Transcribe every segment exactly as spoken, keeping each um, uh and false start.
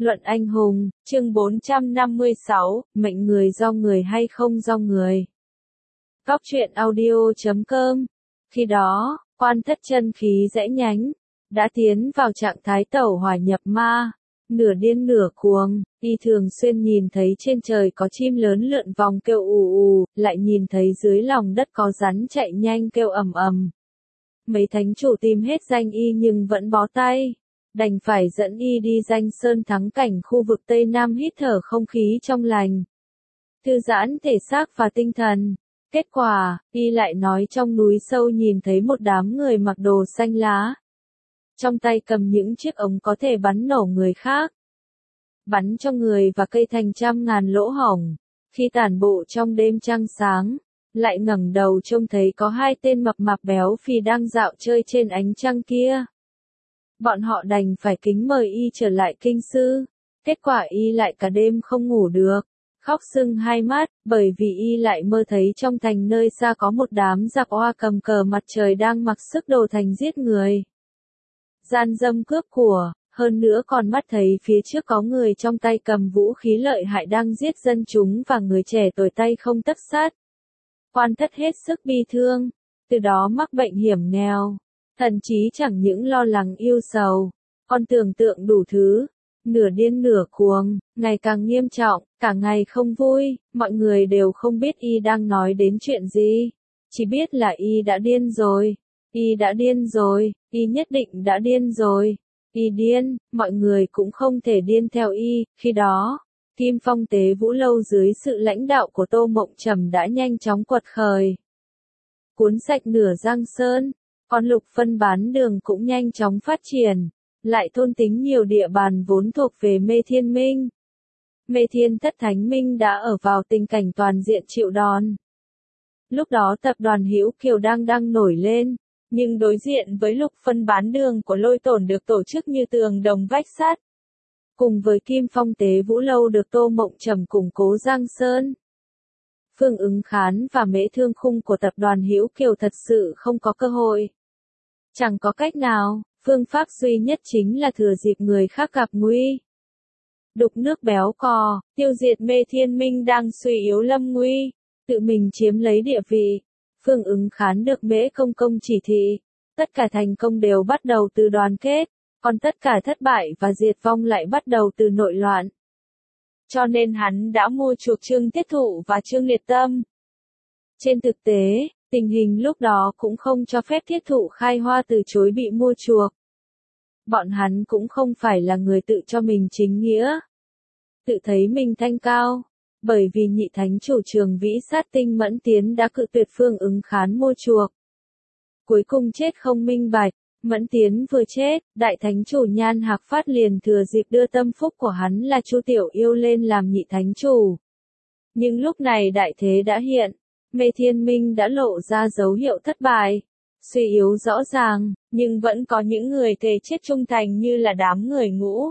Luận anh hùng, chương bốn trăm năm mươi sáu, mệnh người do người hay không do người. Góc truyện audio chấm com. Khi đó, Quan Thất chân khí rẽ nhánh, đã tiến vào trạng thái tẩu hỏa nhập ma, nửa điên nửa cuồng, y thường xuyên nhìn thấy trên trời có chim lớn lượn vòng kêu ù ù, lại nhìn thấy dưới lòng đất có rắn chạy nhanh kêu ầm ầm. Mấy thánh chủ tìm hết danh y nhưng vẫn bó tay, đành phải dẫn y đi danh sơn thắng cảnh khu vực Tây Nam hít thở không khí trong lành, thư giãn thể xác và tinh thần. Kết quả, y lại nói trong núi sâu nhìn thấy một đám người mặc đồ xanh lá, trong tay cầm những chiếc ống có thể bắn nổ người khác, bắn cho người và cây thành trăm ngàn lỗ hổng. Khi tản bộ trong đêm trăng sáng, lại ngẩng đầu trông thấy có hai tên mập mạp béo phì đang dạo chơi trên ánh trăng kia. Bọn họ đành phải kính mời y trở lại kinh sư. Kết quả y lại cả đêm không ngủ được, khóc sưng hai mắt, bởi vì y lại mơ thấy trong thành nơi xa có một đám giặc oa cầm cờ mặt trời đang mặc sức đồ thành giết người, gian dâm cướp của, hơn nữa còn mắt thấy phía trước có người trong tay cầm vũ khí lợi hại đang giết dân chúng và người trẻ tuổi tay không tấc sắt. Quan Thất hết sức bi thương, từ đó mắc bệnh hiểm nghèo, thậm chí chẳng những lo lắng yêu sầu, còn tưởng tượng đủ thứ, nửa điên nửa cuồng, ngày càng nghiêm trọng, cả ngày không vui, mọi người đều không biết y đang nói đến chuyện gì, chỉ biết là y đã điên rồi, y đã điên rồi, y nhất định đã điên rồi, y điên, mọi người cũng không thể điên theo y. Khi đó, Kim Phong Tế Vũ Lâu dưới sự lãnh đạo của Tô Mộng Trầm đã nhanh chóng quật khởi, cuốn sạch nửa Giang Sơn, còn Lục Phân Bán Đường cũng nhanh chóng phát triển, lại thôn tính nhiều địa bàn vốn thuộc về Mê Thiên Minh. Mê Thiên Thất Thánh Minh đã ở vào tình cảnh toàn diện chịu đòn. Lúc đó tập đoàn Hữu Kiều đang đang nổi lên, nhưng đối diện với Lục Phân Bán Đường của Lôi Tổn được tổ chức như tường đồng vách sắt, cùng với Kim Phong Tế Vũ Lâu được Tô Mộng Trầm củng cố Giang Sơn, Phương Ứng Khán và Mễ Thương Khung của tập đoàn Hữu Kiều thật sự không có cơ hội. Chẳng có cách nào, phương pháp duy nhất chính là thừa dịp người khác gặp nguy, đục nước béo cò, tiêu diệt Mê Thiên Minh đang suy yếu lâm nguy, tự mình chiếm lấy địa vị. Phương Ứng Khán được Mễ Công Công chỉ thị, tất cả thành công đều bắt đầu từ đoàn kết, còn tất cả thất bại và diệt vong lại bắt đầu từ nội loạn. Cho nên hắn đã mua chuộc Trương Tiết Thụ và Trương Liệt Tâm. Trên thực tế, tình hình lúc đó cũng không cho phép Thiết Thụ khai hoa từ chối bị mua chuộc. Bọn hắn cũng không phải là người tự cho mình chính nghĩa, tự thấy mình thanh cao, bởi vì nhị thánh chủ Trường Vĩ Sát Tinh Mẫn Tiến đã cự tuyệt Phương Ứng Khán mua chuộc. Cuối cùng chết không minh bạch, Mẫn Tiến vừa chết, đại thánh chủ Nhan Hạc Phát liền thừa dịp đưa tâm phúc của hắn là Chu Tiểu Yêu lên làm nhị thánh chủ. Nhưng lúc này đại thế đã hiện, Mê Thiên Minh đã lộ ra dấu hiệu thất bại, suy yếu rõ ràng, nhưng vẫn có những người thề chết trung thành như là đám người Ngũ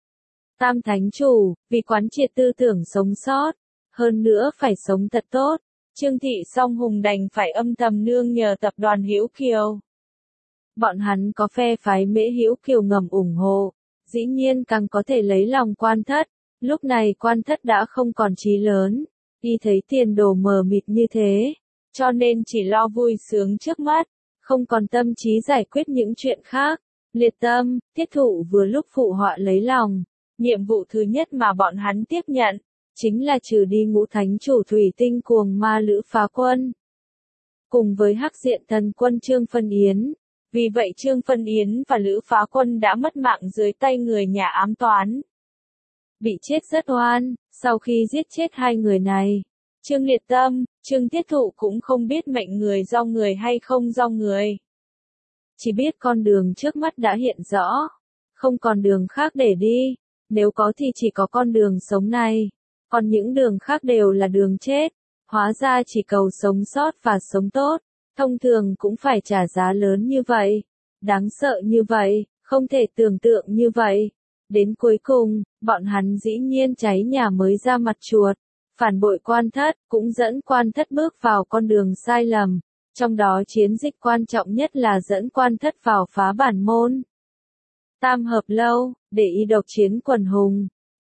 Tam thánh chủ, vì quán triệt tư tưởng sống sót, hơn nữa phải sống thật tốt, Trương Thị Song Hùng đành phải âm thầm nương nhờ tập đoàn Hữu Kiều. Bọn hắn có phe phái Mễ Hữu Kiều ngầm ủng hộ, dĩ nhiên càng có thể lấy lòng Quan Thất. Lúc này Quan Thất đã không còn chí lớn, y thấy tiền đồ mờ mịt như thế, cho nên chỉ lo vui sướng trước mắt, không còn tâm trí giải quyết những chuyện khác. Liệt Tâm, Tiết Thụ vừa lúc phụ họa lấy lòng, nhiệm vụ thứ nhất mà bọn hắn tiếp nhận, chính là trừ đi Ngũ Thánh chủ Thủy Tinh cuồng ma Lữ Phá Quân, cùng với Hắc Diện Thần Quân Trương Phân Yến. Vì vậy Trương Phân Yến và Lữ Phá Quân đã mất mạng dưới tay người nhà ám toán, bị chết rất oan. Sau khi giết chết hai người này, Trương Liệt Tâm, Trương Tiết Thụ cũng không biết mệnh người do người hay không do người, chỉ biết con đường trước mắt đã hiện rõ, không còn đường khác để đi, nếu có thì chỉ có con đường sống này, còn những đường khác đều là đường chết. Hóa ra chỉ cầu sống sót và sống tốt, thông thường cũng phải trả giá lớn như vậy, đáng sợ như vậy, không thể tưởng tượng như vậy. Đến cuối cùng, bọn hắn dĩ nhiên cháy nhà mới ra mặt chuột, phản bội Quan Thất, cũng dẫn Quan Thất bước vào con đường sai lầm, trong đó chiến dịch quan trọng nhất là dẫn Quan Thất vào phá bản môn Tam Hợp Lâu, để y độc chiến quần hùng,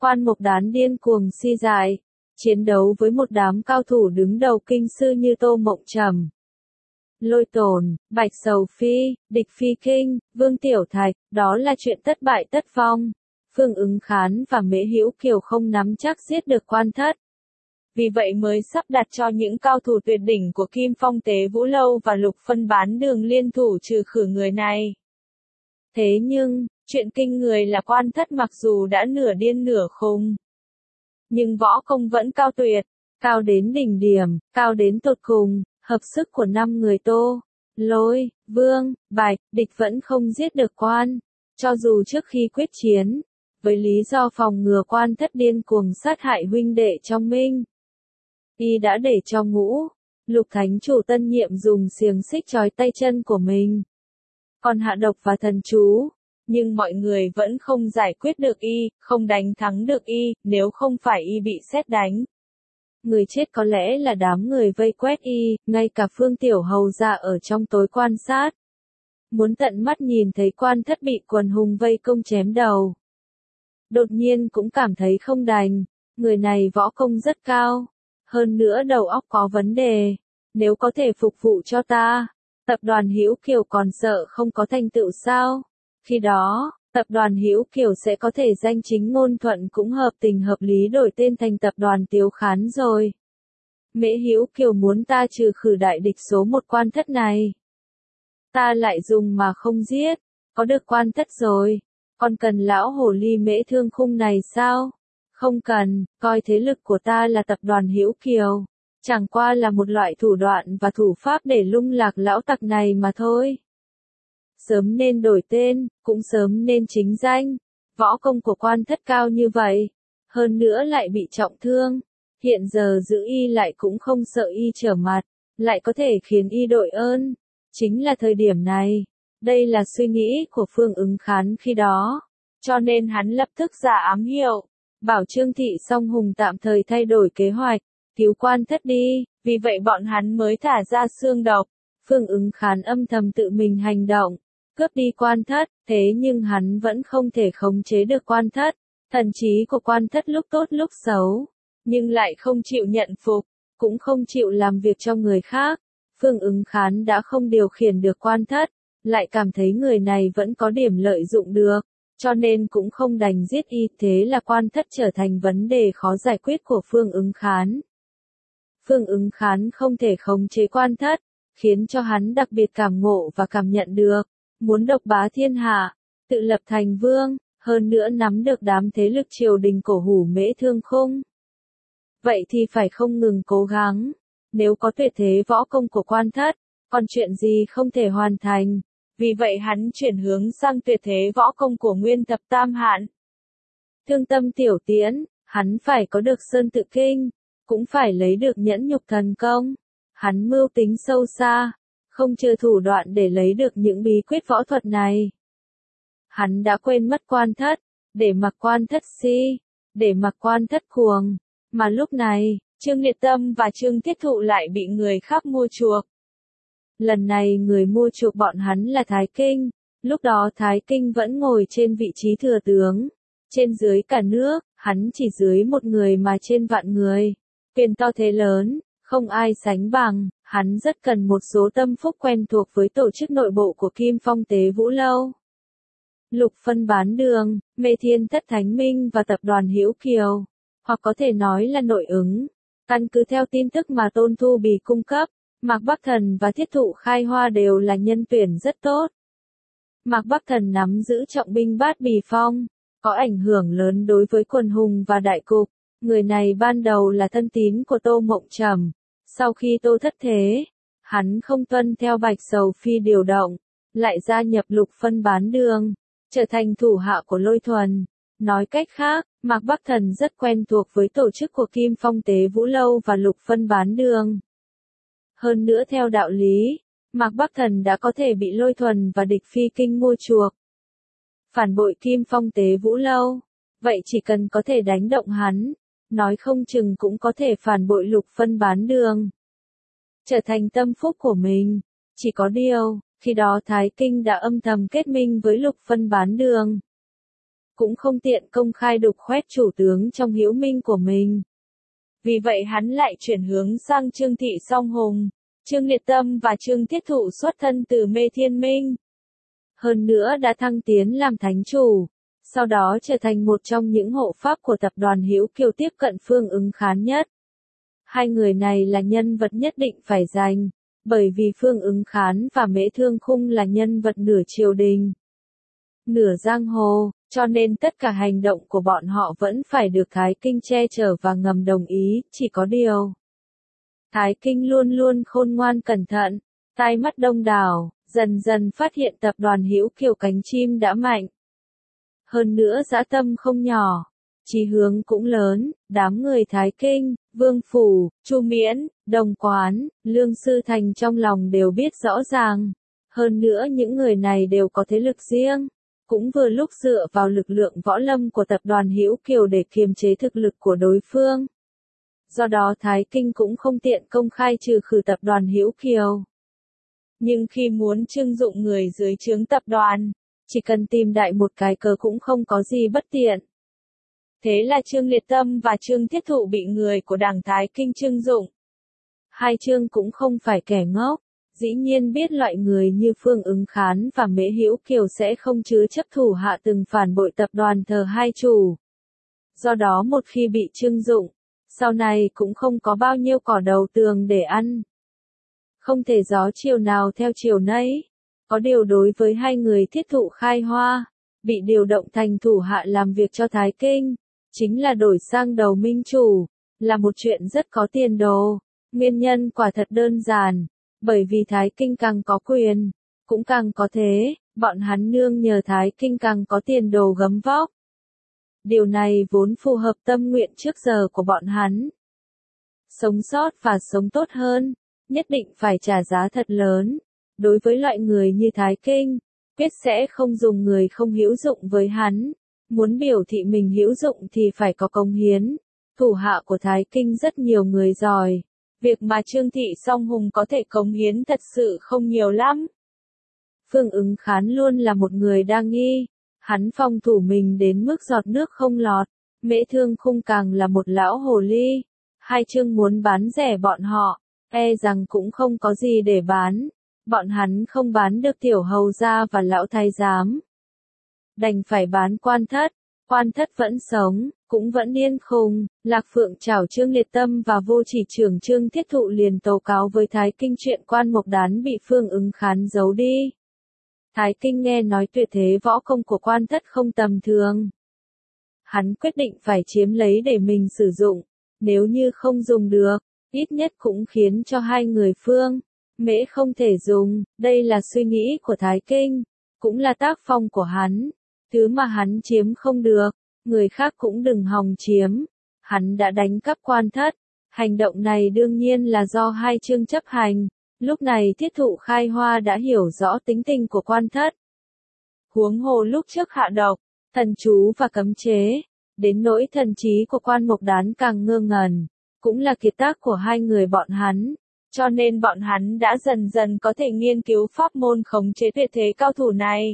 Quan Mộc Đán điên cuồng si dại, chiến đấu với một đám cao thủ đứng đầu kinh sư như Tô Mộng Trầm, Lôi Tồn, Bạch Sầu Phi, Địch Phi Kinh, Vương Tiểu Thạch, đó là chuyện tất bại tất vong. Phương Ứng Khán và Mễ Hữu Kiều không nắm chắc giết được Quan Thất. Vì vậy mới sắp đặt cho những cao thủ tuyệt đỉnh của Kim Phong Tế Vũ Lâu và Lục Phân Bán Đường liên thủ trừ khử người này. Thế nhưng, chuyện kinh người là Quan Thất mặc dù đã nửa điên nửa khùng, nhưng võ công vẫn cao tuyệt, cao đến đỉnh điểm, cao đến tột cùng, hợp sức của năm người Tô, Lôi, Vương, Bạch, Địch vẫn không giết được Quan, cho dù trước khi quyết chiến, với lý do phòng ngừa Quan Thất điên cuồng sát hại huynh đệ trong Minh, y đã để cho Ngũ, Lục Thánh Chủ tân nhiệm dùng xiềng xích trói tay chân của mình, còn hạ độc và thần chú, nhưng mọi người vẫn không giải quyết được y, không đánh thắng được y, nếu không phải y bị sét đánh. Người chết có lẽ là đám người vây quét y, ngay cả Phương Tiểu Hầu ra ở trong tối quan sát. Muốn tận mắt nhìn thấy Quan Thất bị quần hùng vây công chém đầu. Đột nhiên cũng cảm thấy không đành, người này võ công rất cao, hơn nữa đầu óc có vấn đề, nếu có thể phục vụ cho ta, tập đoàn Hữu Kiều còn sợ không có thành tựu sao? Khi đó, tập đoàn Hữu Kiều sẽ có thể danh chính ngôn thuận cũng hợp tình hợp lý đổi tên thành tập đoàn Tiếu Khán rồi. Mễ Hữu Kiều muốn ta trừ khử đại địch số một Quan Thất này. Ta lại dùng mà không giết, có được Quan Thất rồi, còn cần lão hồ ly Mễ Thương Khung này sao? Không cần, coi thế lực của ta là tập đoàn Hữu Kiều, chẳng qua là một loại thủ đoạn và thủ pháp để lung lạc lão tặc này mà thôi. Sớm nên đổi tên, cũng sớm nên chính danh. Võ công của Quan Thất cao như vậy, hơn nữa lại bị trọng thương, hiện giờ giữ y lại cũng không sợ y trở mặt, lại có thể khiến y đội ơn. Chính là thời điểm này, đây là suy nghĩ của Phương Ứng Khán khi đó, cho nên hắn lập tức ra ám hiệu, bảo Trương Thị Song Hùng tạm thời thay đổi kế hoạch, cứu Quan Thất đi, vì vậy bọn hắn mới thả ra xương độc. Phương Ứng Khán âm thầm tự mình hành động, cướp đi Quan Thất, thế nhưng hắn vẫn không thể khống chế được Quan Thất. Thần trí của Quan Thất lúc tốt lúc xấu, nhưng lại không chịu nhận phục, cũng không chịu làm việc cho người khác. Phương Ứng Khán đã không điều khiển được Quan Thất, lại cảm thấy người này vẫn có điểm lợi dụng được, cho nên cũng không đành giết y, thế là Quan Thất trở thành vấn đề khó giải quyết của Phương Ứng Khán. Phương Ứng Khán không thể khống chế Quan Thất, khiến cho hắn đặc biệt cảm ngộ và cảm nhận được, muốn độc bá thiên hạ, tự lập thành vương, hơn nữa nắm được đám thế lực triều đình cổ hủ Mễ Thương Khung. Vậy thì phải không ngừng cố gắng, nếu có tuyệt thế võ công của Quan Thất, còn chuyện gì không thể hoàn thành, vì vậy hắn chuyển hướng sang tuyệt thế võ công của Nguyên Thập Tam Hạn. Thương Tâm Tiểu Tiễn, hắn phải có được Sơn Tự Kinh, cũng phải lấy được Nhẫn Nhục Thần Công, hắn mưu tính sâu xa, không chờ thủ đoạn để lấy được những bí quyết võ thuật này. Hắn đã quên mất Quan Thất, để mặc Quan Thất si, để mặc Quan Thất cuồng, mà lúc này, Trương Liệt Tâm và Trương Thiết Thụ lại bị người khác mua chuộc. Lần này người mua chuộc bọn hắn là Thái Kinh, lúc đó Thái Kinh vẫn ngồi trên vị trí thừa tướng, trên dưới cả nước, hắn chỉ dưới một người mà trên vạn người, quyền to thế lớn, không ai sánh bằng, hắn rất cần một số tâm phúc quen thuộc với tổ chức nội bộ của Kim Phong Tế Vũ Lâu. Lục Phân Bán Đường, Mê Thiên Thất Thánh Minh và tập đoàn Hữu Kiều, hoặc có thể nói là nội ứng. Căn cứ theo tin tức mà Tôn Thu Bì cung cấp, Mạc Bắc Thần và Thiết Thụ Khai Hoa đều là nhân tuyển rất tốt. Mạc Bắc Thần nắm giữ trọng binh Bát Bì Phong, có ảnh hưởng lớn đối với quần hùng và đại cục. Người này ban đầu là thân tín của Tô Mộng Trầm, sau khi Tô thất thế, hắn không tuân theo Bạch Sầu Phi điều động, lại gia nhập Lục Phân Bán Đường, trở thành thủ hạ của Lôi Thuần. Nói cách khác, Mạc Bắc Thần rất quen thuộc với tổ chức của Kim Phong Tế Vũ Lâu và Lục Phân Bán Đường. Hơn nữa theo đạo lý, Mạc Bắc Thần đã có thể bị Lôi Thuần và Địch Phi Kinh mua chuộc. Phản bội Kim Phong Tế Vũ Lâu, vậy chỉ cần có thể đánh động hắn, nói không chừng cũng có thể phản bội Lục Phân Bán Đường, trở thành tâm phúc của mình. Chỉ có điều, khi đó Thái Kinh đã âm thầm kết minh với Lục Phân Bán Đường. cũng không tiện công khai đục khoét chủ tướng trong hữu minh của mình. Vì vậy hắn lại chuyển hướng sang Trương Thị Song Hùng. Trương Liệt Tâm và Trương Thiết Thụ xuất thân từ Mê Thiên Minh. Hơn nữa đã thăng tiến làm thánh chủ, sau đó trở thành một trong những hộ pháp của tập đoàn Hữu Kiều tiếp cận Phương Ứng Khán nhất. Hai người này là nhân vật nhất định phải giành, bởi vì Phương Ứng Khán và Mễ Thương Khung là nhân vật nửa triều đình, nửa giang hồ, cho nên tất cả hành động của bọn họ vẫn phải được Thái Kinh che chở và ngầm đồng ý, chỉ có điều. Thái Kinh luôn luôn khôn ngoan cẩn thận, tai mắt đông đảo, dần dần phát hiện tập đoàn Hữu Kiều cánh chim đã mạnh. Hơn nữa dã tâm không nhỏ, chí hướng cũng lớn, đám người Thái Kinh, Vương Phủ, Chu Miễn, Đồng Quán, Lương Sư Thành trong lòng đều biết rõ ràng. Hơn nữa những người này đều có thế lực riêng, cũng vừa lúc dựa vào lực lượng võ lâm của tập đoàn Hữu Kiều để kiềm chế thực lực của đối phương. Do đó Thái Kinh cũng không tiện công khai trừ khử tập đoàn Hữu Kiều. Nhưng khi muốn trưng dụng người dưới trướng tập đoàn, chỉ cần tìm đại một cái cớ cũng không có gì bất tiện. Thế là Trương Liệt Tâm và Trương Thiết Thụ bị người của đảng Thái Kinh trưng dụng. Hai Trương cũng không phải kẻ ngốc, dĩ nhiên biết loại người như Phương Ứng Khán và Mễ Hữu Kiều sẽ không chứa chấp thủ hạ từng phản bội tập đoàn thờ hai chủ. Do đó một khi bị trưng dụng, sau này cũng không có bao nhiêu cỏ đầu tường để ăn. Không thể gió chiều nào theo chiều nấy. Có điều đối với hai người Thiết Thụ Khai Hoa, bị điều động thành thủ hạ làm việc cho Thái Kinh, chính là đổi sang đầu minh chủ, là một chuyện rất có tiền đồ. Nguyên nhân quả thật đơn giản, bởi vì Thái Kinh càng có quyền, cũng càng có thế, bọn hắn nương nhờ Thái Kinh càng có tiền đồ gấm vóc. Điều này vốn phù hợp tâm nguyện trước giờ của bọn hắn. Sống sót và sống tốt hơn, nhất định phải trả giá thật lớn. Đối với loại người như Thái Kinh, quyết sẽ không dùng người không hữu dụng với hắn. Muốn biểu thị mình hữu dụng thì phải có công hiến. Thủ hạ của Thái Kinh rất nhiều người giỏi. Việc mà Trương Thị Song Hùng có thể cống hiến thật sự không nhiều lắm. Phương Ứng Khán luôn là một người đa nghi. Hắn phòng thủ mình đến mức giọt nước không lọt. Mễ Thương Khung càng là một lão hồ ly. Hai Trương muốn bán rẻ bọn họ, e rằng cũng không có gì để bán. Bọn hắn không bán được tiểu hầu gia và lão thái giám. Đành phải bán Quan Thất. Quan Thất vẫn sống, cũng vẫn điên khùng. Lạc Phượng chảo Trương Liệt Tâm và Vô Chỉ Trưởng Trương Thiết Thụ liền tố cáo với Thái Kinh chuyện Quan Mộc Đán bị Phương Ứng Khán giấu đi. Thái Kinh nghe nói tuyệt thế võ công của Quan Thất không tầm thường. Hắn quyết định phải chiếm lấy để mình sử dụng. Nếu như không dùng được, ít nhất cũng khiến cho hai người Phương Mễ không thể dùng. Đây là suy nghĩ của Thái Kinh, cũng là tác phong của hắn. Thứ mà hắn chiếm không được, người khác cũng đừng hòng chiếm. Hắn đã đánh cắp Quan Thất. Hành động này đương nhiên là do hai Trương chấp hành. Lúc này Thiết Thụ Khai Hoa đã hiểu rõ tính tình của Quan Thất. Huống hồ lúc trước hạ độc, thần chú và cấm chế, đến nỗi thần trí của Quan Mộc Đán càng ngơ ngẩn, cũng là kiệt tác của hai người bọn hắn. Cho nên bọn hắn đã dần dần có thể nghiên cứu pháp môn khống chế tuyệt thế cao thủ này.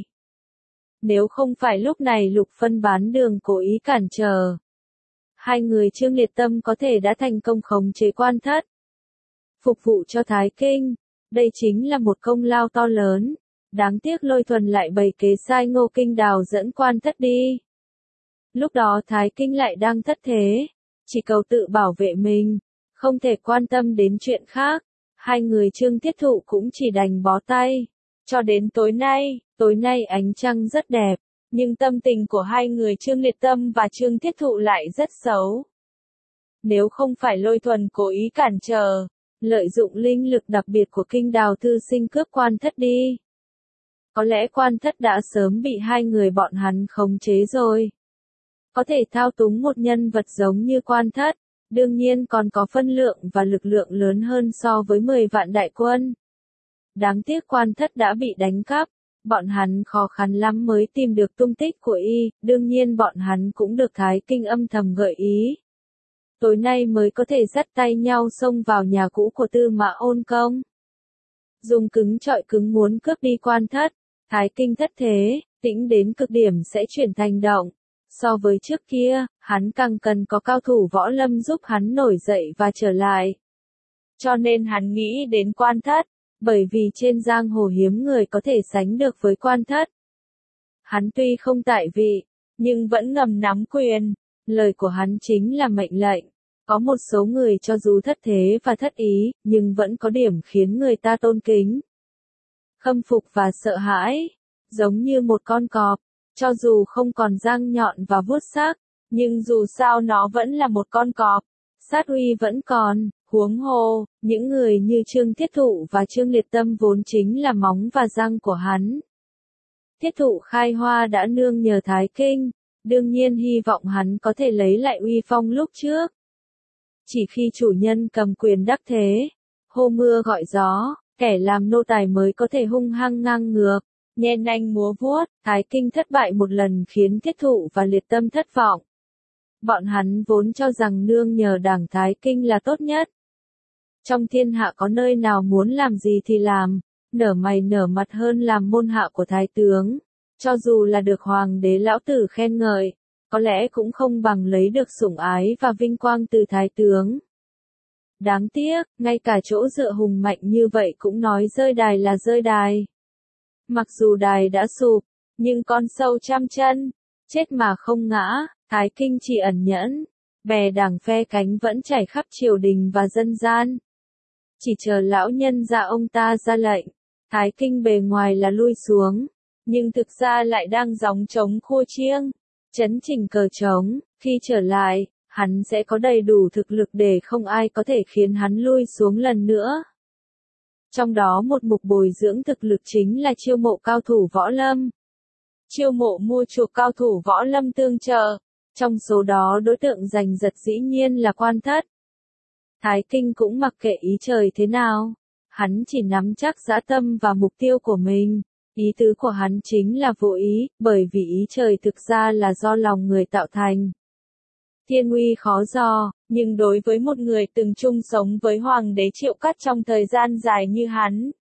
Nếu không phải lúc này Lục Phân bán đường cố ý cản trở, hai người Trương Liệt Tâm có thể đã thành công khống chế Quan Thất. Phục vụ cho Thái Kinh, đây chính là một công lao to lớn. Đáng tiếc Lôi Thuần lại bày kế sai Ngô Kinh Đào dẫn Quan Thất đi. Lúc đó Thái Kinh lại đang thất thế, chỉ cầu tự bảo vệ mình, không thể quan tâm đến chuyện khác. Hai người Trương Thiết Thụ cũng chỉ đành bó tay. Cho đến tối nay, tối nay ánh trăng rất đẹp, nhưng tâm tình của hai người Trương Liệt Tâm và Trương Thiết Thụ lại rất xấu. Nếu không phải Lôi Thuần cố ý cản trở, lợi dụng linh lực đặc biệt của Kinh Đào thư sinh cướp Quan Thất đi, có lẽ Quan Thất đã sớm bị hai người bọn hắn khống chế rồi. Có thể thao túng một nhân vật giống như Quan Thất, đương nhiên còn có phân lượng và lực lượng lớn hơn so với mười vạn đại quân. Đáng tiếc Quan Thất đã bị đánh cắp, bọn hắn khó khăn lắm mới tìm được tung tích của y, đương nhiên bọn hắn cũng được Thái Kinh âm thầm gợi ý. Tối nay mới có thể dắt tay nhau xông vào nhà cũ của Tư Mã Ôn Công. Dùng cứng trọi cứng muốn cướp đi Quan Thất, Thái Kinh thất thế, tĩnh đến cực điểm sẽ chuyển thành động. So với trước kia, hắn càng cần có cao thủ võ lâm giúp hắn nổi dậy và trở lại. Cho nên hắn nghĩ đến Quan Thất, bởi vì trên giang hồ hiếm người có thể sánh được với Quan Thất. Hắn tuy không tại vị, nhưng vẫn ngầm nắm quyền, lời của hắn chính là mệnh lệnh. Có một số người cho dù thất thế và thất ý, nhưng vẫn có điểm khiến người ta tôn kính, khâm phục và sợ hãi, giống như một con cọp, cho dù không còn răng nhọn và vuốt sắc, nhưng dù sao nó vẫn là một con cọp, sát uy vẫn còn, huống hồ, những người như Trương Thiết Thụ và Trương Liệt Tâm vốn chính là móng và răng của hắn. Thiết Thụ khai hoa đã nương nhờ Thái Kinh, đương nhiên hy vọng hắn có thể lấy lại uy phong lúc trước. Chỉ khi chủ nhân cầm quyền đắc thế, hô mưa gọi gió, kẻ làm nô tài mới có thể hung hăng ngang ngược, nhen nanh múa vuốt. Thái Kinh thất bại một lần khiến Thiết Thụ và Liệt Tâm thất vọng. Bọn hắn vốn cho rằng nương nhờ đảng Thái Kinh là tốt nhất. Trong thiên hạ có nơi nào muốn làm gì thì làm, nở mày nở mặt hơn làm môn hạ của Thái tướng. Cho dù là được Hoàng đế lão tử khen ngợi, có lẽ cũng không bằng lấy được sủng ái và vinh quang từ Thái tướng. Đáng tiếc, ngay cả chỗ dựa hùng mạnh như vậy cũng nói rơi đài là rơi đài. Mặc dù đài đã sụp, nhưng con sâu trăm chân, chết mà không ngã, Thái Kinh chỉ ẩn nhẫn, bè đảng phe cánh vẫn chảy khắp triều đình và dân gian. Chỉ chờ lão nhân ra ông ta ra lệnh, Thái Kinh bề ngoài là lui xuống, nhưng thực ra lại đang gióng trống khua chiêng, chấn chỉnh cờ trống, khi trở lại, hắn sẽ có đầy đủ thực lực để không ai có thể khiến hắn lui xuống lần nữa. Trong đó một mục bồi dưỡng thực lực chính là chiêu mộ cao thủ võ lâm. Chiêu mộ mua chuộc cao thủ võ lâm tương trợ, trong số đó đối tượng giành giật dĩ nhiên là Quan Thất. Thái Kinh cũng mặc kệ ý trời thế nào, hắn chỉ nắm chắc dã tâm và mục tiêu của mình. Ý tứ của hắn chính là vô ý, bởi vì ý trời thực ra là do lòng người tạo thành. Thiên uy khó dò, nhưng đối với một người từng chung sống với Hoàng đế Triệu Cắt trong thời gian dài như hắn,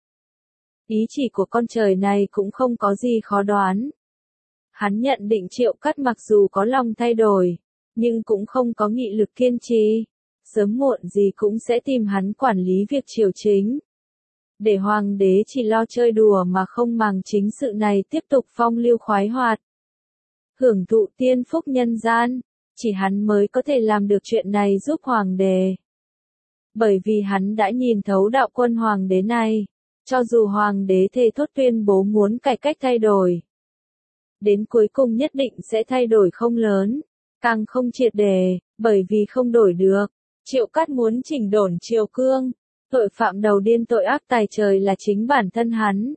ý chỉ của con trời này cũng không có gì khó đoán. Hắn nhận định Triệu Cắt mặc dù có lòng thay đổi, nhưng cũng không có nghị lực kiên trì, sớm muộn gì cũng sẽ tìm hắn quản lý việc triều chính. Để Hoàng đế chỉ lo chơi đùa mà không màng chính sự này tiếp tục phong lưu khoái hoạt, hưởng thụ tiên phúc nhân gian, chỉ hắn mới có thể làm được chuyện này giúp Hoàng đế. Bởi vì hắn đã nhìn thấu đạo quân Hoàng đế này, cho dù Hoàng đế thề thốt tuyên bố muốn cải cách thay đổi, đến cuối cùng nhất định sẽ thay đổi không lớn, càng không triệt để, bởi vì không đổi được. Triệu Cắt muốn chỉnh đốn triều cương. Tội phạm đầu điên tội ác tài trời là chính bản thân hắn.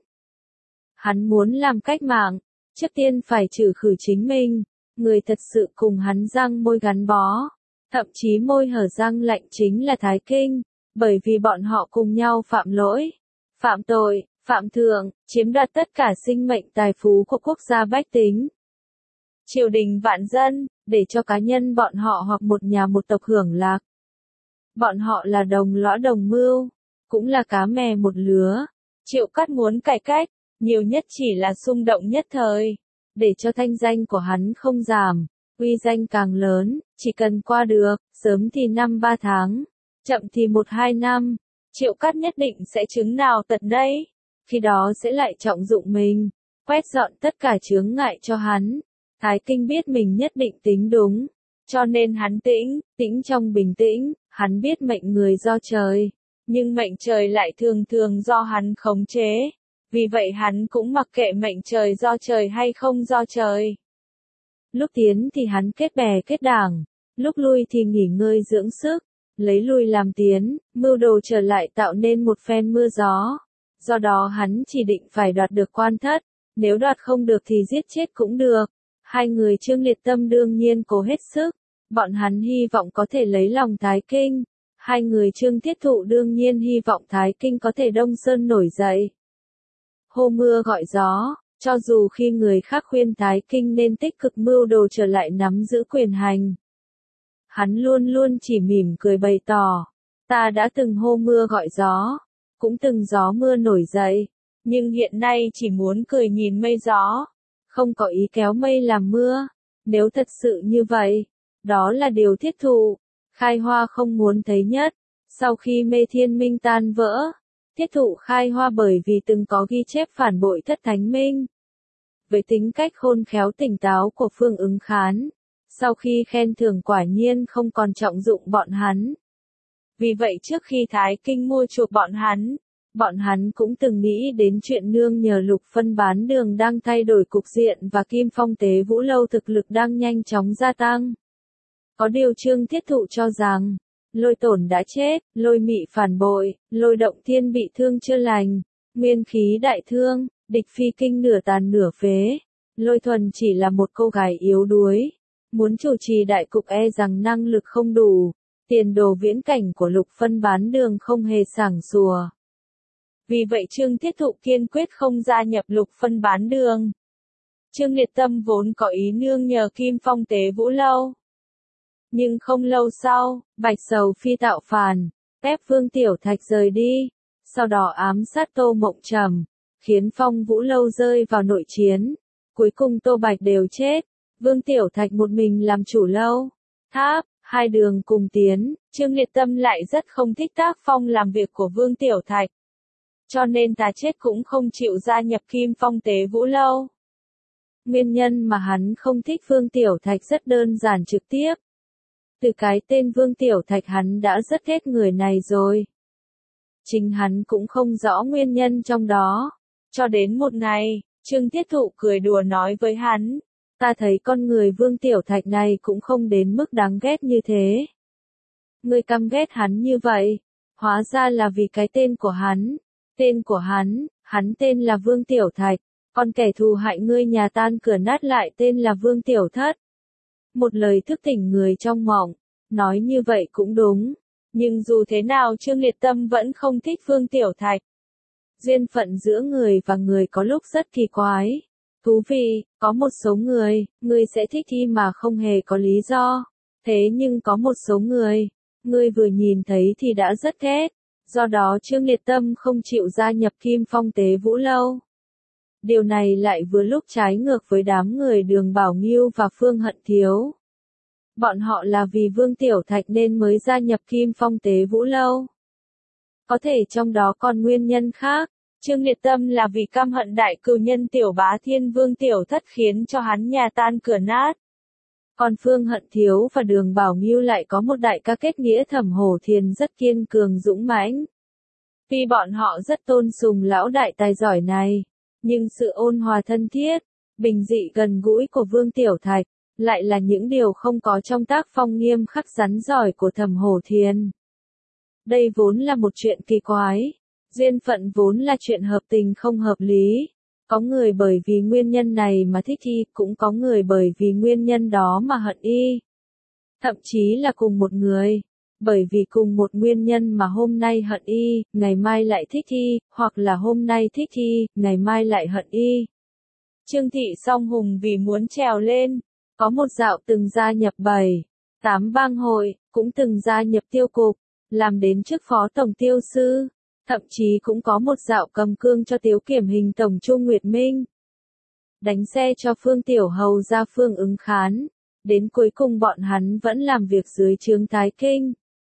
Hắn muốn làm cách mạng, trước tiên phải trừ khử chính mình, người thật sự cùng hắn răng môi gắn bó. Thậm chí môi hở răng lạnh chính là Thái Kinh, bởi vì bọn họ cùng nhau phạm lỗi, phạm tội, phạm thượng, chiếm đoạt tất cả sinh mệnh tài phú của quốc gia bách tính. Triều đình vạn dân, để cho cá nhân bọn họ hoặc một nhà một tộc hưởng lạc. Bọn họ là đồng lõa đồng mưu, cũng là cá mè một lứa. Triệu Cắt muốn cải cách, nhiều nhất chỉ là xung động nhất thời, để cho thanh danh của hắn không giảm, uy danh càng lớn, chỉ cần qua được, sớm thì năm ba tháng, chậm thì một hai năm, Triệu Cắt nhất định sẽ chứng nào tật đấy, khi đó sẽ lại trọng dụng mình, quét dọn tất cả chướng ngại cho hắn. Thái Kinh biết mình nhất định tính đúng, cho nên hắn tĩnh, tĩnh trong bình tĩnh, hắn biết mệnh người do trời, nhưng mệnh trời lại thường thường do hắn khống chế, vì vậy hắn cũng mặc kệ mệnh trời do trời hay không do trời. Lúc tiến thì hắn kết bè kết đảng, lúc lui thì nghỉ ngơi dưỡng sức, lấy lui làm tiến, mưu đồ trở lại tạo nên một phen mưa gió. Do đó hắn chỉ định phải đoạt được Quan Thất, nếu đoạt không được thì giết chết cũng được. Hai người Trương Liệt Tâm đương nhiên cố hết sức, bọn hắn hy vọng có thể lấy lòng Thái Kinh. Hai người Trương Thiết Thụ đương nhiên hy vọng Thái Kinh có thể đông sơn nổi dậy. Hô mưa gọi gió, cho dù khi người khác khuyên Thái Kinh nên tích cực mưu đồ trở lại nắm giữ quyền hành, hắn luôn luôn chỉ mỉm cười bày tỏ, ta đã từng hô mưa gọi gió, cũng từng gió mưa nổi dậy, nhưng hiện nay chỉ muốn cười nhìn mây gió, không có ý kéo mây làm mưa. Nếu thật sự như vậy, đó là điều thiết thụ, Khai Hoa không muốn thấy nhất. Sau khi mê thiên minh tan vỡ, thiết thụ khai hoa bởi vì từng có ghi chép phản bội thất thánh minh. Với tính cách khôn khéo tỉnh táo của Phương Ứng Khán, sau khi khen thưởng quả nhiên không còn trọng dụng bọn hắn. Vì vậy trước khi Thái Kinh mua chuộc bọn hắn, bọn hắn cũng từng nghĩ đến chuyện nương nhờ Lục Phân bán đường đang thay đổi cục diện và Kim Phong Tế Vũ Lâu thực lực đang nhanh chóng gia tăng. Có điều Trương Thiết Thụ cho rằng, Lôi Tổn đã chết, Lôi Mị phản bội, Lôi Động Thiên bị thương chưa lành, nguyên khí đại thương, Địch Phi Kinh nửa tàn nửa phế, Lôi Thuần chỉ là một cô gái yếu đuối, muốn chủ trì đại cục e rằng năng lực không đủ, tiền đồ viễn cảnh của Lục Phân bán đường không hề sảng sùa. Vì vậy Trương Thiết Thụ kiên quyết không gia nhập Lục Phân bán đường. Trương Liệt Tâm vốn có ý nương nhờ Kim Phong Tế Vũ Lâu. Nhưng không lâu sau, Bạch Sầu Phi tạo phản, ép Vương Tiểu Thạch rời đi, sau đó ám sát Tô Mộng Trầm, khiến Phong Vũ Lâu rơi vào nội chiến. Cuối cùng Tô Bạch đều chết, Vương Tiểu Thạch một mình làm chủ lâu. Tháp, hai đường cùng tiến, Trương Liệt Tâm lại rất không thích tác phong làm việc của Vương Tiểu Thạch. Cho nên ta chết cũng không chịu gia nhập Kim Phong Tế Vũ Lâu. Nguyên nhân mà hắn không thích Vương Tiểu Thạch rất đơn giản trực tiếp. Từ cái tên Vương Tiểu Thạch hắn đã rất ghét người này rồi. Chính hắn cũng không rõ nguyên nhân trong đó. Cho đến một ngày, Trương Thiết Thụ cười đùa nói với hắn, ta thấy con người Vương Tiểu Thạch này cũng không đến mức đáng ghét như thế. Ngươi căm ghét hắn như vậy, hóa ra là vì cái tên của hắn. Tên của hắn, hắn tên là Vương Tiểu Thạch, còn kẻ thù hại ngươi nhà tan cửa nát lại tên là Vương Tiểu Thất. Một lời thức tỉnh người trong mộng, nói như vậy cũng đúng, nhưng dù thế nào Trương Liệt Tâm vẫn không thích Vương Tiểu Thạch. Duyên phận giữa người và người có lúc rất kỳ quái. Thú vị, có một số người, người sẽ thích khi mà không hề có lý do. Thế nhưng có một số người, người vừa nhìn thấy thì đã rất ghét. Do đó Trương Liệt Tâm không chịu gia nhập Kim Phong Tế Vũ Lâu. Điều này lại vừa lúc trái ngược với đám người Đường Bảo Nghiêu và Phương Hận Thiếu. Bọn họ là vì Vương Tiểu Thạch nên mới gia nhập Kim Phong Tế Vũ Lâu. Có thể trong đó còn nguyên nhân khác. Trương Liệt Tâm là vì căm hận đại cừu nhân Tiểu Bá Thiên Vương Tiểu Thất khiến cho hắn nhà tan cửa nát. Còn Phương Hận Thiếu và Đường Bảo Nghiêu lại có một đại ca kết nghĩa Thẩm Hổ Thiền rất kiên cường dũng mãnh. Vì bọn họ rất tôn sùng lão đại tài giỏi này, nhưng sự ôn hòa thân thiết, bình dị gần gũi của Vương Tiểu Thạch, lại là những điều không có trong tác phong nghiêm khắc rắn giỏi của Thẩm Hổ Thiền. Đây vốn là một chuyện kỳ quái, duyên phận vốn là chuyện hợp tình không hợp lý. Có người bởi vì nguyên nhân này mà thích y, cũng có người bởi vì nguyên nhân đó mà hận y. Thậm chí là cùng một người, bởi vì cùng một nguyên nhân mà hôm nay hận y, ngày mai lại thích y, hoặc là hôm nay thích y, ngày mai lại hận y. Trương Thị Song Hùng vì muốn trèo lên, có một dạo từng gia nhập bảy, tám bang hội, cũng từng gia nhập tiêu cục, làm đến chức phó tổng tiêu sư. Thậm chí cũng có một dạo cầm cương cho Tiếu Kiểm Hình Tổng Trung Nguyệt Minh. Đánh xe cho Phương Tiểu Hầu ra Phương Ứng Khán. Đến cuối cùng bọn hắn vẫn làm việc dưới trướng Thái Kinh.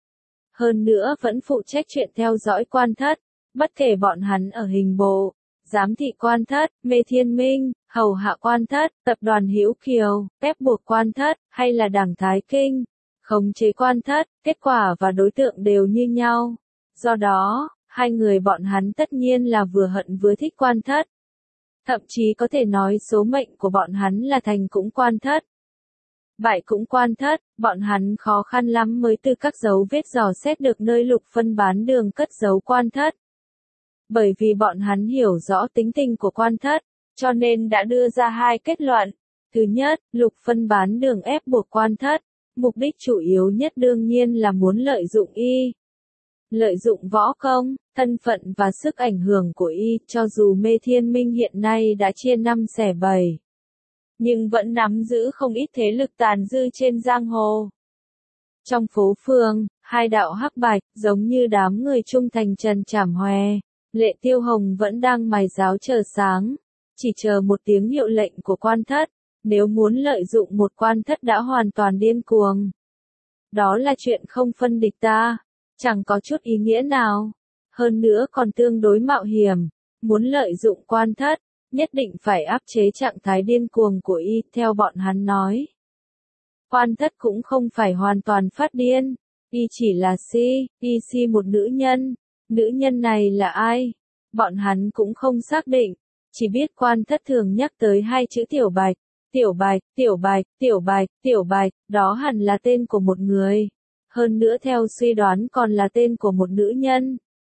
Hơn nữa vẫn phụ trách chuyện theo dõi quan thất. Bất kể bọn hắn ở hình bộ, giám thị quan thất, mê thiên minh, hầu hạ quan thất, tập đoàn Hữu Kiều, ép buộc quan thất, hay là đảng Thái Kinh, khống chế quan thất, kết quả và đối tượng đều như nhau. Do đó, hai người bọn hắn tất nhiên là vừa hận vừa thích quan thất. Thậm chí có thể nói số mệnh của bọn hắn là thành cũng quan thất. Bại cũng quan thất, bọn hắn khó khăn lắm mới từ các dấu vết dò xét được nơi Lục Phân bán đường cất giấu quan thất. Bởi vì bọn hắn hiểu rõ tính tình của quan thất, cho nên đã đưa ra hai kết luận. Thứ nhất, Lục Phân bán đường ép buộc quan thất, mục đích chủ yếu nhất đương nhiên là muốn lợi dụng y. Lợi dụng võ công, thân phận và sức ảnh hưởng của y, cho dù mê thiên minh hiện nay đã chia năm xẻ bảy, nhưng vẫn nắm giữ không ít thế lực tàn dư trên giang hồ. Trong phố phường, hai đạo hắc bạch, giống như đám người trung thành Trần Trảm Hòe, Lệ Tiêu Hồng vẫn đang mài giáo chờ sáng, chỉ chờ một tiếng hiệu lệnh của quan thất, Nếu muốn lợi dụng một quan thất đã hoàn toàn điên cuồng, đó là chuyện không phân địch ta, chẳng có chút ý nghĩa nào. Hơn nữa còn tương đối mạo hiểm, muốn lợi dụng quan thất, nhất định phải áp chế trạng thái điên cuồng của y, theo bọn hắn nói. Quan thất cũng không phải hoàn toàn phát điên, y chỉ là si, y si một nữ nhân, nữ nhân này là ai? Bọn hắn cũng không xác định, chỉ biết quan thất thường nhắc tới hai chữ tiểu bạch, tiểu bạch, tiểu bạch, tiểu bạch, tiểu bạch, đó hẳn là tên của một người. Hơn nữa theo suy đoán còn là tên của một nữ nhân.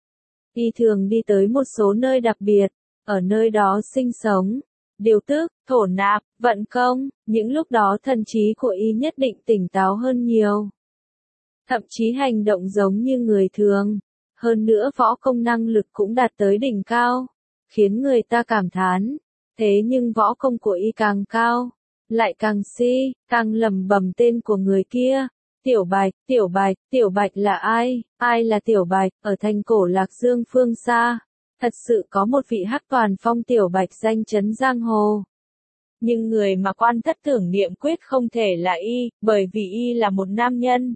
Y thường đi tới một số nơi đặc biệt, ở nơi đó sinh sống, điều tức, thổ nạp, vận công, những lúc đó thần trí của y nhất định tỉnh táo hơn nhiều. Thậm chí hành động giống như người thường, hơn nữa võ công năng lực cũng đạt tới đỉnh cao, khiến người ta cảm thán. Thế nhưng võ công của y càng cao, lại càng si, càng lẩm bẩm tên của người kia. Tiểu Bạch, Tiểu Bạch, Tiểu Bạch là ai? Ai là Tiểu Bạch? Ở thành cổ Lạc Dương phương xa, thật sự có một vị hắc toàn phong Tiểu Bạch danh chấn giang hồ. Nhưng người mà quan thất tưởng niệm quyết không thể là y, bởi vì y là một nam nhân.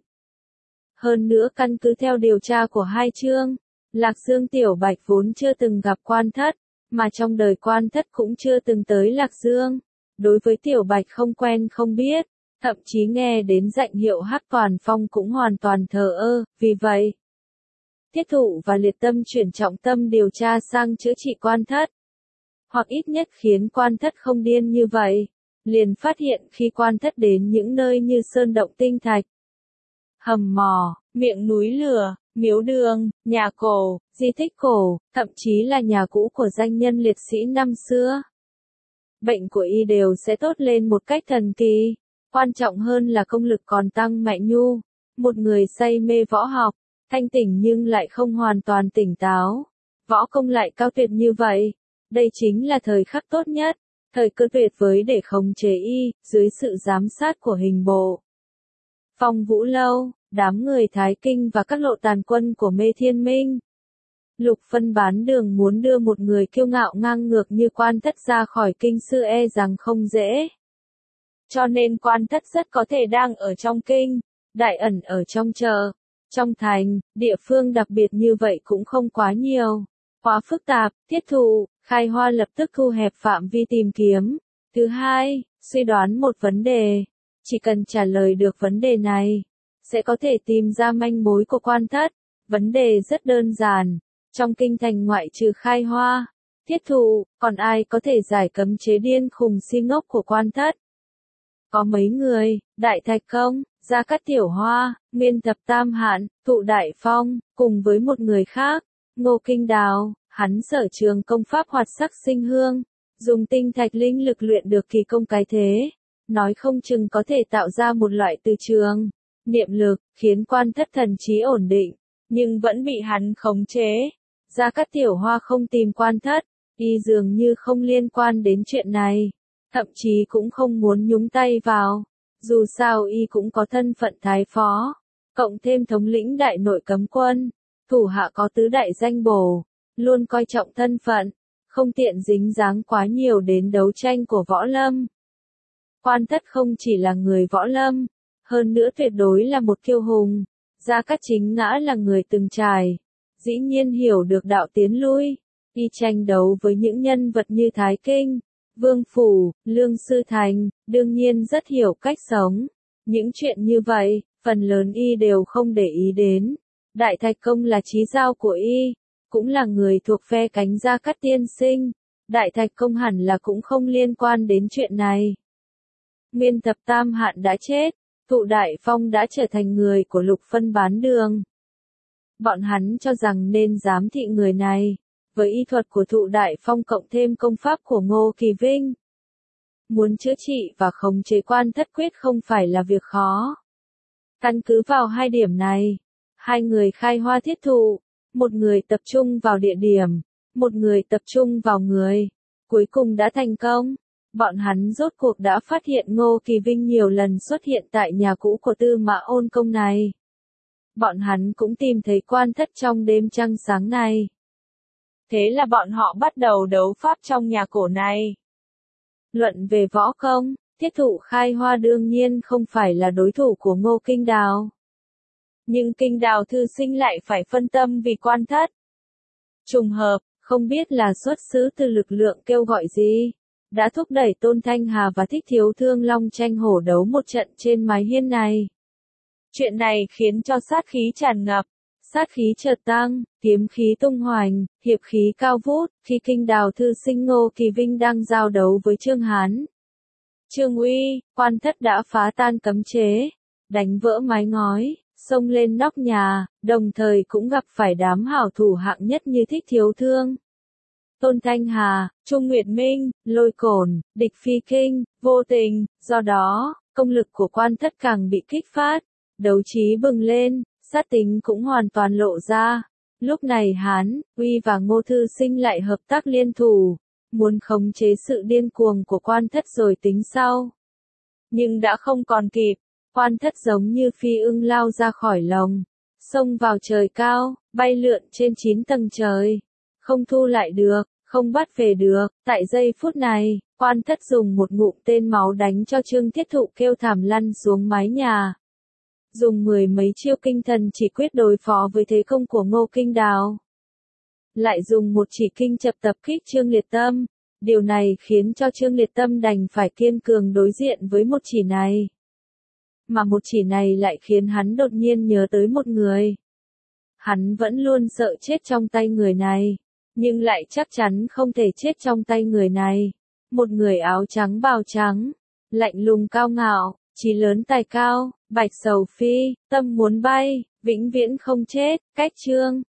Hơn nữa căn cứ theo điều tra của hai chương, Lạc Dương Tiểu Bạch vốn chưa từng gặp quan thất, mà trong đời quan thất cũng chưa từng tới Lạc Dương. Đối với Tiểu Bạch không quen không biết, thậm chí nghe đến danh hiệu hắc toàn phong cũng hoàn toàn thờ ơ, vì vậy, Tiết Thụ và Liệt Tâm chuyển trọng tâm điều tra sang chữa trị quan thất. Hoặc ít nhất khiến quan thất không điên như vậy, liền phát hiện khi quan thất đến những nơi như sơn động tinh thạch, hầm mỏ, miệng núi lửa, miếu đường, nhà cổ, di tích cổ, thậm chí là nhà cũ của danh nhân liệt sĩ năm xưa. Bệnh của y đều sẽ tốt lên một cách thần kỳ. Quan trọng hơn là công lực còn tăng mạnh nhu. Một người say mê võ học, thanh tỉnh nhưng lại không hoàn toàn tỉnh táo. Võ công lại cao tuyệt như vậy. Đây chính là thời khắc tốt nhất, thời cơ tuyệt với để khống chế y, dưới sự giám sát của hình bộ. Phong Vũ Lâu, đám người Thái Kinh và các lộ tàn quân của Mê Thiên Minh. Lục Phân Bán Đường muốn đưa một người kiêu ngạo ngang ngược như quan thất ra khỏi kinh sư e rằng không dễ. Cho nên quan thất rất có thể đang ở trong kinh, đại ẩn ở trong chợ, trong thành, địa phương đặc biệt như vậy cũng không quá nhiều. Quá phức tạp, Tiết Thụ, Khai Hoa lập tức thu hẹp phạm vi tìm kiếm. Thứ hai, suy đoán một vấn đề. Chỉ cần trả lời được vấn đề này, sẽ có thể tìm ra manh mối của quan thất. Vấn đề rất đơn giản. Trong kinh thành ngoại trừ Khai Hoa, Tiết Thụ, còn ai có thể giải cấm chế điên khùng si ngốc của quan thất? Có mấy người, Đại Thạch Công, Gia Cát Tiểu Hoa, Nguyên Thập Tam Hạn, Thụ Đại Phong, cùng với một người khác, Ngô Kinh Đào, hắn sở trường công pháp hoạt sắc sinh hương, dùng tinh thạch linh lực luyện được kỳ công cái thế, nói không chừng có thể tạo ra một loại từ trường, niệm lực, khiến quan thất thần trí ổn định, nhưng vẫn bị hắn khống chế. Gia Cát Tiểu Hoa không tìm quan thất, y dường như không liên quan đến chuyện này, thậm chí cũng không muốn nhúng tay vào, dù sao y cũng có thân phận thái phó, cộng thêm thống lĩnh đại nội cấm quân, thủ hạ có tứ đại danh bổ, luôn coi trọng thân phận, không tiện dính dáng quá nhiều đến đấu tranh của võ lâm. Quan thất không chỉ là người võ lâm, hơn nữa tuyệt đối là một kiêu hùng. Gia Cát Chính Ngã là người từng trải, dĩ nhiên hiểu được đạo tiến lui, y tranh đấu với những nhân vật như Thái Kinh, Vương Phủ, Lương Sư Thành, đương nhiên rất hiểu cách sống. Những chuyện như vậy, phần lớn y đều không để ý đến. Đại Thạch Công là chí giao của y, cũng là người thuộc phe cánh Gia Cát tiên sinh. Đại Thạch Công hẳn là cũng không liên quan đến chuyện này. Nguyên Thập Tam Hạn đã chết, Thụ Đại Phong đã trở thành người của Lục Phân Bán Đường. Bọn hắn cho rằng nên giám thị người này, với y thuật của Thụ Đại Phong cộng thêm công pháp của Ngô Kỳ Vinh. Muốn chữa trị và khống chế quan thất quyết không phải là việc khó. Căn cứ vào hai điểm này, hai người Khai Hoa Tiết Thụ, một người tập trung vào địa điểm, một người tập trung vào người, cuối cùng đã thành công. Bọn hắn rốt cuộc đã phát hiện Ngô Kỳ Vinh nhiều lần xuất hiện tại nhà cũ của Tư Mã Ôn Công này. Bọn hắn cũng tìm thấy quan thất trong đêm trăng sáng này. Thế là bọn họ bắt đầu đấu pháp trong nhà cổ này. Luận về võ công, Tiết Thụ Khai Hoa đương nhiên không phải là đối thủ của Ngô Kinh Đào. Nhưng Kinh Đào thư sinh lại phải phân tâm vì Quan Thất. Trùng hợp, không biết là xuất xứ từ lực lượng kêu gọi gì, đã thúc đẩy Tôn Thanh Hà và Thích Thiếu Thương long tranh hổ đấu một trận trên mái hiên này. Chuyện này khiến cho sát khí tràn ngập, sát khí chợt tăng, kiếm khí tung hoành, hiệp khí cao vút, khi Kinh Đào thư sinh Ngô Kỳ Vinh đang giao đấu với Trương Hán. Trương Uy, Quan Thất đã phá tan cấm chế, đánh vỡ mái ngói, xông lên nóc nhà, đồng thời cũng gặp phải đám hảo thủ hạng nhất như Thích Thiếu Thương, Tôn Thanh Hà, Trung Nguyệt Minh, Lôi Cổn, Địch Phi Kinh, Vô Tình, do đó, công lực của Quan Thất càng bị kích phát, đấu trí bừng lên, sát tính cũng hoàn toàn lộ ra. Lúc này Hán, Uy và Ngô Thư Sinh lại hợp tác liên thủ, muốn khống chế sự điên cuồng của Quan Thất rồi tính sau. Nhưng đã không còn kịp, Quan Thất giống như phi ưng lao ra khỏi lồng, xông vào trời cao, bay lượn trên chín tầng trời. Không thu lại được, không bắt về được, tại giây phút này, Quan Thất dùng một ngụm tên máu đánh cho Trương Thiết Thụ kêu thảm lăn xuống mái nhà. Dùng mười mấy chiêu kinh thần chỉ quyết đối phó với thế công của Ngô Kinh Đào. Lại dùng một chỉ kinh chập tập kích Trương Liệt Tâm, điều này khiến cho Trương Liệt Tâm đành phải kiên cường đối diện với một chỉ này. Mà một chỉ này lại khiến hắn đột nhiên nhớ tới một người. Hắn vẫn luôn sợ chết trong tay người này, nhưng lại chắc chắn không thể chết trong tay người này. Một người áo trắng bào trắng, lạnh lùng cao ngạo, chí lớn tài cao, bạch sầu phi, tâm muốn bay, vĩnh viễn không chết, cách Trương,